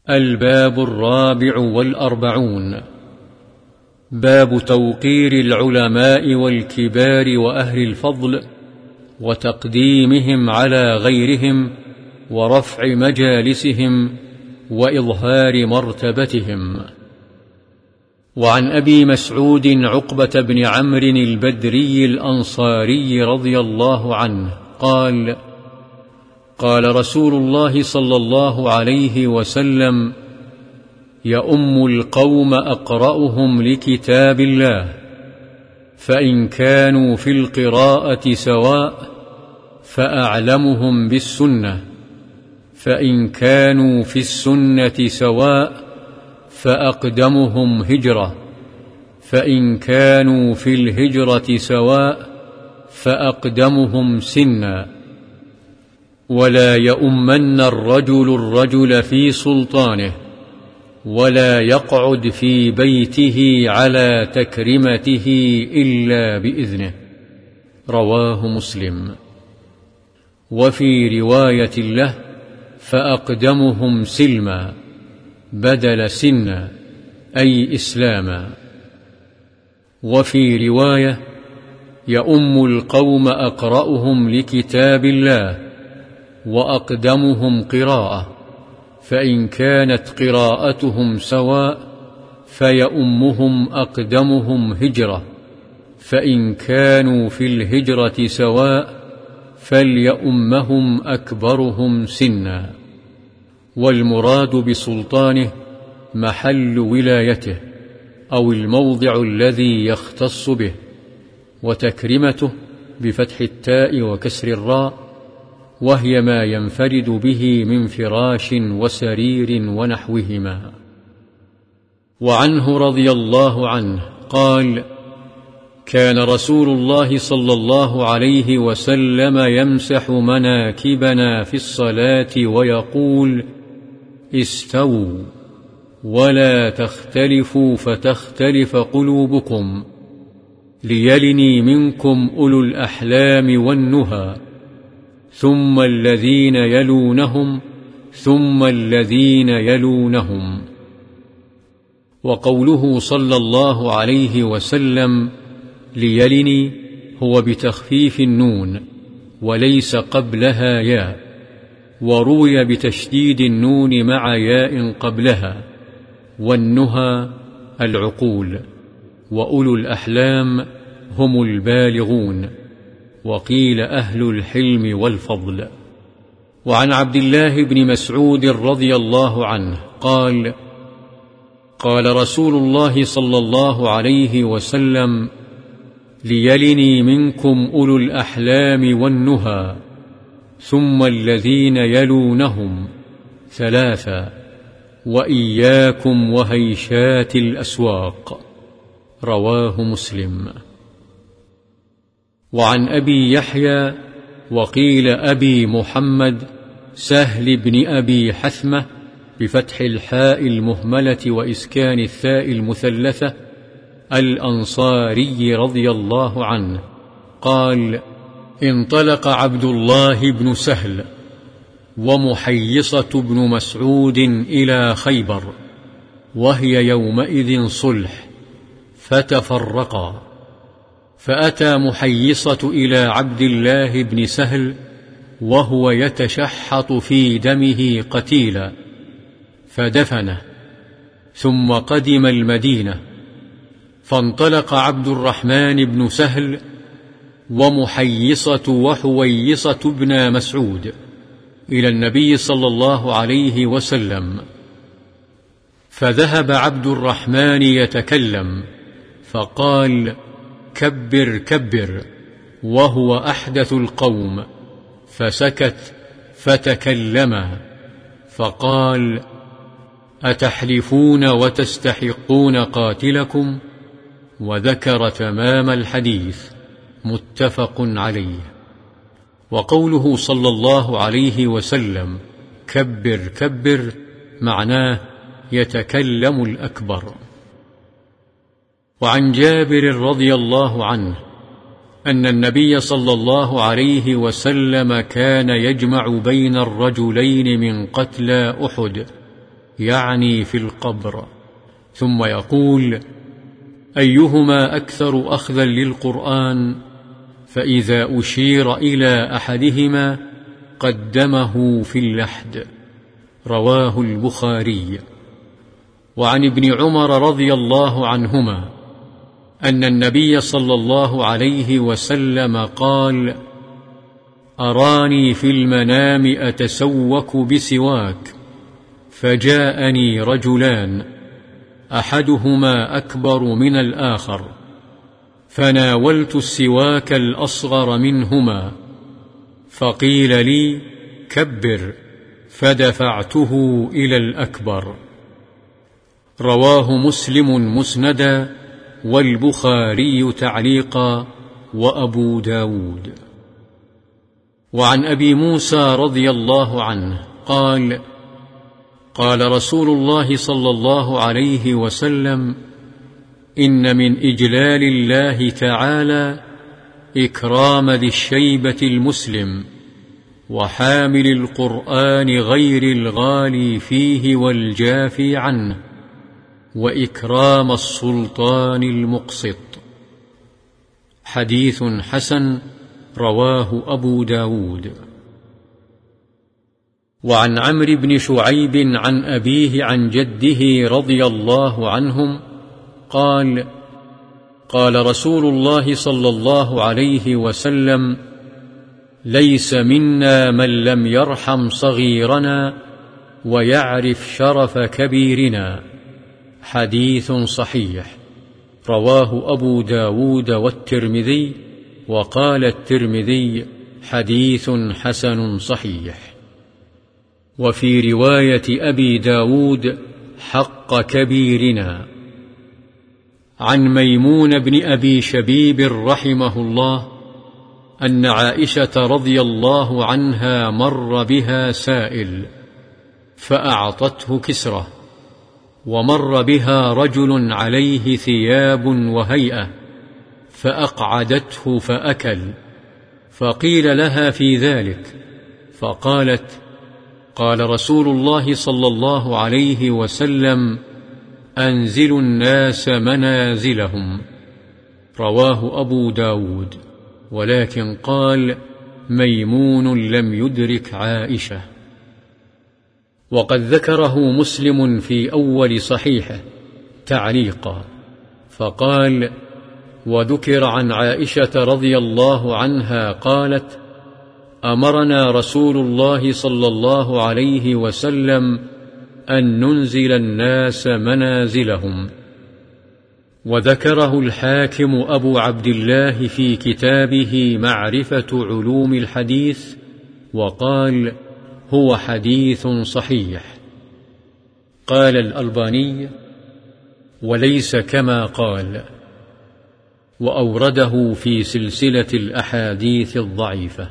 الباب 44. باب توقير العلماء والكبار وأهل الفضل وتقديمهم على غيرهم ورفع مجالسهم وإظهار مرتبتهم. وعن أبي مسعود عقبة بن عمرو البدري الأنصاري رضي الله عنه قال: قال رسول الله صلى الله عليه وسلم: يؤم القوم أقرأهم لكتاب الله، فإن كانوا في القراءة سواء فأعلمهم بالسنة، فإن كانوا في السنة سواء فأقدمهم هجرة، فإن كانوا في الهجرة سواء فأقدمهم سنا. ولا يؤمن الرجل في سلطانه، ولا يقعد في بيته على تكرمته إلا بإذنه. رواه مسلم. وفي رواية له: فأقدمهم سلما بدل سنا، أي إسلاما. وفي رواية: يؤم القوم أقرأهم لكتاب الله وأقدمهم قراءة، فإن كانت قراءتهم سواء فيؤمهم أقدمهم هجرة، فإن كانوا في الهجرة سواء فليؤمهم أكبرهم سنا. والمراد بسلطانه محل ولايته أو الموضع الذي يختص به. وتكرمته بفتح التاء وكسر الراء، وهي ما ينفرد به من فراش وسرير ونحوهما. وعنه رضي الله عنه قال: كان رسول الله صلى الله عليه وسلم يمسح مناكبنا في الصلاة ويقول: استووا ولا تختلفوا فتختلف قلوبكم، ليلني منكم أولو الأحلام والنهى، ثم الذين يلونهم، ثم الذين يلونهم. وقوله صلى الله عليه وسلم ليلني هو بتخفيف النون وليس قبلها ياء، وروي بتشديد النون مع ياء قبلها. والنهى العقول، وأولو الأحلام هم البالغون، وقيل أهل الحلم والفضل. وعن عبد الله بن مسعود رضي الله عنه قال: قال رسول الله صلى الله عليه وسلم: ليلني منكم أولو الأحلام والنهى، ثم الذين يلونهم، ثلاثا، وإياكم وهيشات الأسواق. رواه مسلم. وعن أبي يحيى وقيل أبي محمد سهل بن أبي حثمة بفتح الحاء المهملة وإسكان الثاء المثلثة الأنصاري رضي الله عنه قال: انطلق عبد الله بن سهل ومحيصة بن مسعود إلى خيبر، وهي يومئذ صلح، فتفرقا، فأتى محيصة إلى عبد الله بن سهل وهو يتشحط في دمه قتيلا، فدفنه، ثم قدم المدينة. فانطلق عبد الرحمن بن سهل ومحيصة وحويصة بن مسعود إلى النبي صلى الله عليه وسلم، فذهب عبد الرحمن يتكلم، فقال: كبر كبر، وهو أحدث القوم، فسكت فتكلما، فقال: أتحلفون وتستحقون قاتلكم؟ وذكر تمام الحديث، متفق عليه. وقوله صلى الله عليه وسلم كبر كبر معناه يتكلم الأكبر. وعن جابر رضي الله عنه أن النبي صلى الله عليه وسلم كان يجمع بين الرجلين من قتلى أحد يعني في القبر، ثم يقول: أيهما أكثر أخذا للقرآن؟ فإذا أشير إلى أحدهما قدمه في اللحد. رواه البخاري. وعن ابن عمر رضي الله عنهما أن النبي صلى الله عليه وسلم قال: أراني في المنام أتسوك بسواك، فجاءني رجلان أحدهما أكبر من الآخر، فناولت السواك الأصغر منهما، فقيل لي: كبر، فدفعته إلى الأكبر. رواه مسلم مسندا، والبخاري تعليقا، وأبو داود. وعن أبي موسى رضي الله عنه قال: قال رسول الله صلى الله عليه وسلم: إن من إجلال الله تعالى إكرام ذي الشيبة المسلم، وحامل القرآن غير الغالي فيه والجافي عنه، وإكرام السلطان المقسط. حديث حسن، رواه أبو داود. وعن عمرو بن شعيب عن أبيه عن جده رضي الله عنهم قال: قال رسول الله صلى الله عليه وسلم: ليس منا من لم يرحم صغيرنا ويعرف شرف كبيرنا. حديث صحيح. رواه أبو داود والترمذي، وقال الترمذي: حديث حسن صحيح. وفي رواية أبي داود: حق كبيرنا. عن ميمون بن أبي شبيب رحمه الله أن عائشة رضي الله عنها مر بها سائل فأعطته كسرة، ومر بها رجل عليه ثياب وهيئة فأقعدته فأكل، فقيل لها في ذلك فقالت: قال رسول الله صلى الله عليه وسلم: أنزلوا الناس منازلهم. رواه أبو داود، ولكن قال: ميمون لم يدرك عائشة. وقد ذكره مسلم في أول صحيحه تعليقا، فقال: وذكر عن عائشة رضي الله عنها قالت: أمرنا رسول الله صلى الله عليه وسلم أن ننزل الناس منازلهم. وذكره الحاكم أبو عبد الله في كتابه معرفة علوم الحديث، وقال: هو حديث صحيح. قال الألباني: وليس كما قال، وأورده في سلسلة الأحاديث الضعيفة.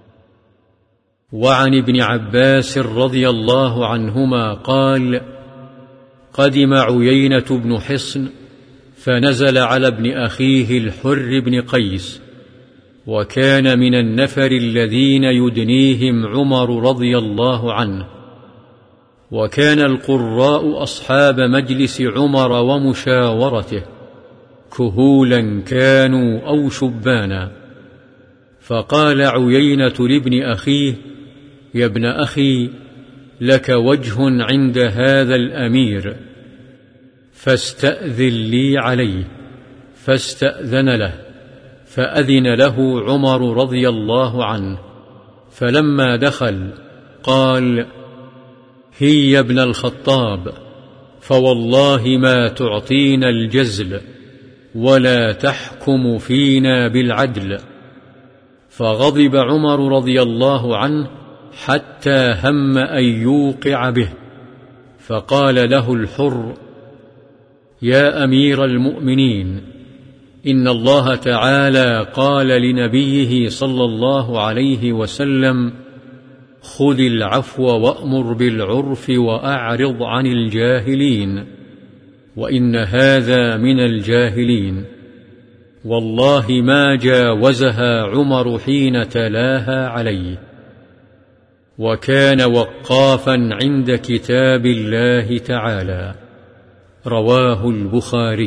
وعن ابن عباس رضي الله عنهما قال: قدم عيينة بن حصن فنزل على ابن أخيه الحر بن قيس، وكان من النفر الذين يدنيهم عمر رضي الله عنه، وكان القراء أصحاب مجلس عمر ومشاورته، كهولا كانوا أو شبانا. فقال عيينة لابن أخيه: يا ابن أخي، لك وجه عند هذا الأمير، فاستأذن لي عليه. فاستأذن له، فأذن له عمر رضي الله عنه، فلما دخل قال: هي يا ابن الخطاب، فوالله ما تعطينا الجزل ولا تحكم فينا بالعدل. فغضب عمر رضي الله عنه حتى هم أن يوقع به، فقال له الحر: يا أمير المؤمنين، إن الله تعالى قال لنبيه صلى الله عليه وسلم: خذ العفو وأمر بالعرف وأعرض عن الجاهلين، وإن هذا من الجاهلين. والله ما جاوزها عمر حين تلاها عليه. وكان وقافا عند كتاب الله تعالى. رواه البخاري.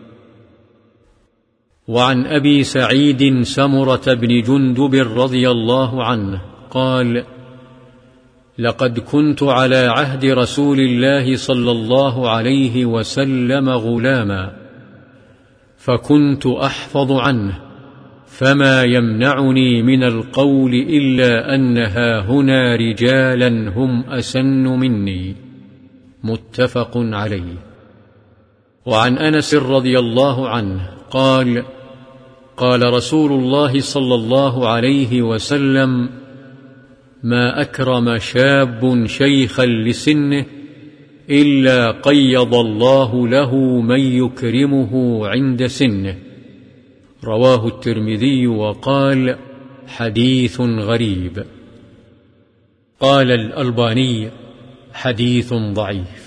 وعن أبي سعيد سمرة بن جندب رضي الله عنه قال: لقد كنت على عهد رسول الله صلى الله عليه وسلم غلاما، فكنت أحفظ عنه، فما يمنعني من القول إلا أن هاهنا رجالا هم أسن مني. متفق عليه. وعن أنس رضي الله عنه قال: قال رسول الله صلى الله عليه وسلم: ما أكرم شاب شيخا لسنه إلا قيض الله له من يكرمه عند سنه. رواه الترمذي وقال: حديث غريب. قال الألباني: حديث ضعيف.